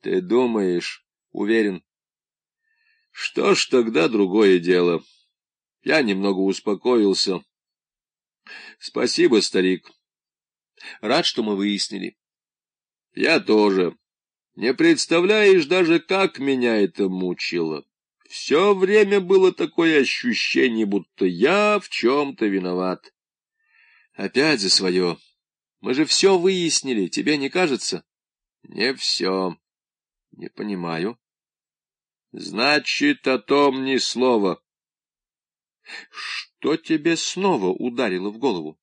Ты думаешь? Уверен. Что ж, тогда другое дело. Я немного успокоился. Спасибо, старик. Рад, что мы выяснили. Я тоже. Не представляешь даже, как меня это мучило. Все время было такое ощущение, будто я в чем-то виноват. Опять за свое. Мы же все выяснили, тебе не кажется? Не все. Не понимаю. Значит, о том ни слова. Что тебе снова ударило в голову?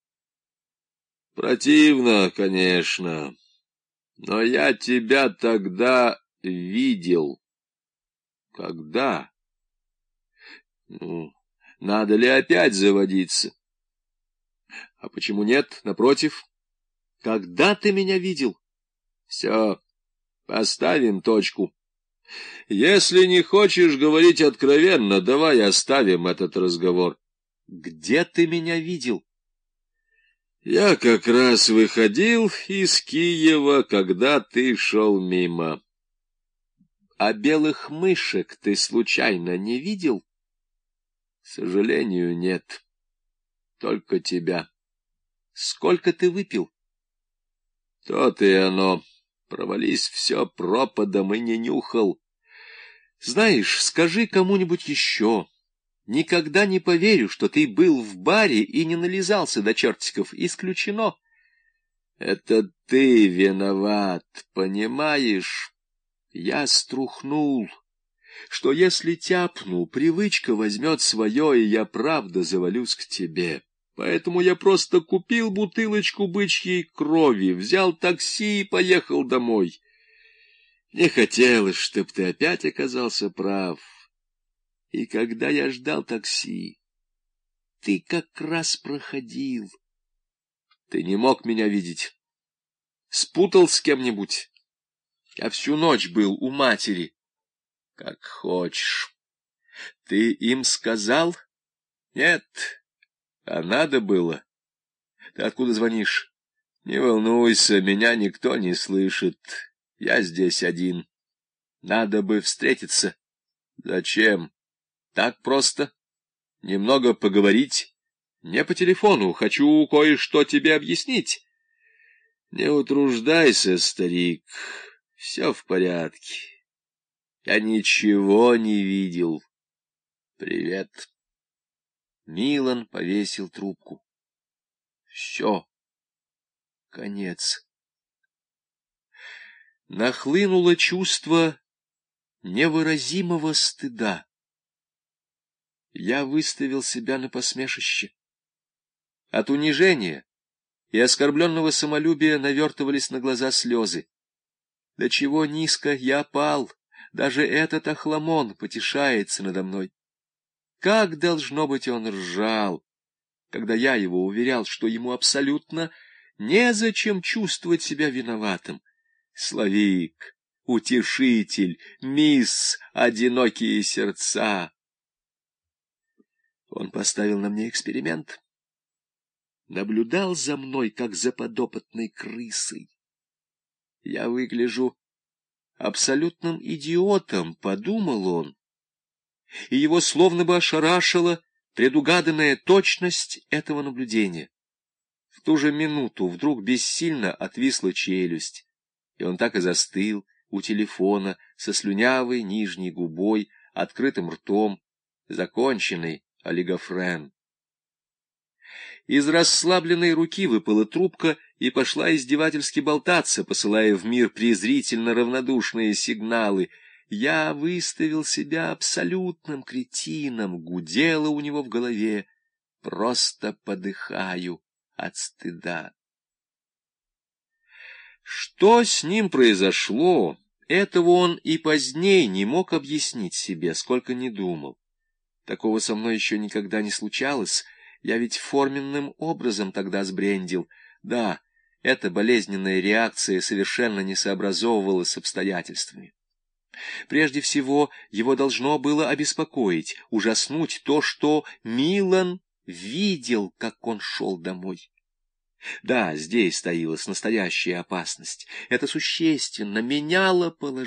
Противно, конечно, но я тебя тогда видел. Когда? Ну, надо ли опять заводиться? А почему нет? Напротив. Когда ты меня видел? Все, поставим точку. Если не хочешь говорить откровенно, давай оставим этот разговор. Где ты меня видел? Я как раз выходил из Киева, когда ты шел мимо. А белых мышек ты случайно не видел? К сожалению, нет. Только тебя. Сколько ты выпил? То-то и оно. Провались все пропадом и не нюхал. Знаешь, скажи кому-нибудь еще. Никогда не поверю, что ты был в баре и не нализался до чертиков. Исключено. Это ты виноват, понимаешь? Я струхнул, что если тяпну, привычка возьмет свое, и я правда завалюсь к тебе. Поэтому я просто купил бутылочку бычьей крови, взял такси и поехал домой. Не хотелось, чтоб ты опять оказался прав. И когда я ждал такси, ты как раз проходил. Ты не мог меня видеть. Спутал с кем-нибудь. Я всю ночь был у матери. Как хочешь. Ты им сказал? Нет. А надо было. Ты откуда звонишь? Не волнуйся, меня никто не слышит. Я здесь один. Надо бы встретиться. Зачем? Так просто. Немного поговорить. Не по телефону. Хочу кое-что тебе объяснить. Не утруждайся, старик. Все в порядке. Я ничего не видел. Привет. Милан повесил трубку. Все. Конец. Нахлынуло чувство невыразимого стыда. Я выставил себя на посмешище. От унижения и оскорбленного самолюбия навертывались на глаза слезы. До чего низко я пал, даже этот охламон потешается надо мной. Как, должно быть, он ржал, когда я его уверял, что ему абсолютно незачем чувствовать себя виноватым. Славик, утешитель, мисс «Одинокие сердца». Он поставил на мне эксперимент. Наблюдал за мной, как за подопытной крысой. Я выгляжу абсолютным идиотом, подумал он, и его словно бы ошарашила предугаданная точность этого наблюдения. В ту же минуту вдруг бессильно отвисла челюсть, и он так и застыл у телефона со слюнявой нижней губой, открытым ртом, законченный олигофрен. Из расслабленной руки выпала трубка и пошла издевательски болтаться, посылая в мир презрительно равнодушные сигналы. Я выставил себя абсолютным кретином, гудело у него в голове. Просто подыхаю от стыда. Что с ним произошло, этого он и позднее не мог объяснить себе, сколько ни думал. Такого со мной еще никогда не случалось. Я ведь форменным образом тогда сбрендил. Да, эта болезненная реакция совершенно не сообразовывалась с обстоятельствами. Прежде всего, его должно было обеспокоить, ужаснуть то, что Милан видел, как он шел домой. Да, здесь таилась настоящая опасность. Это существенно меняло положение.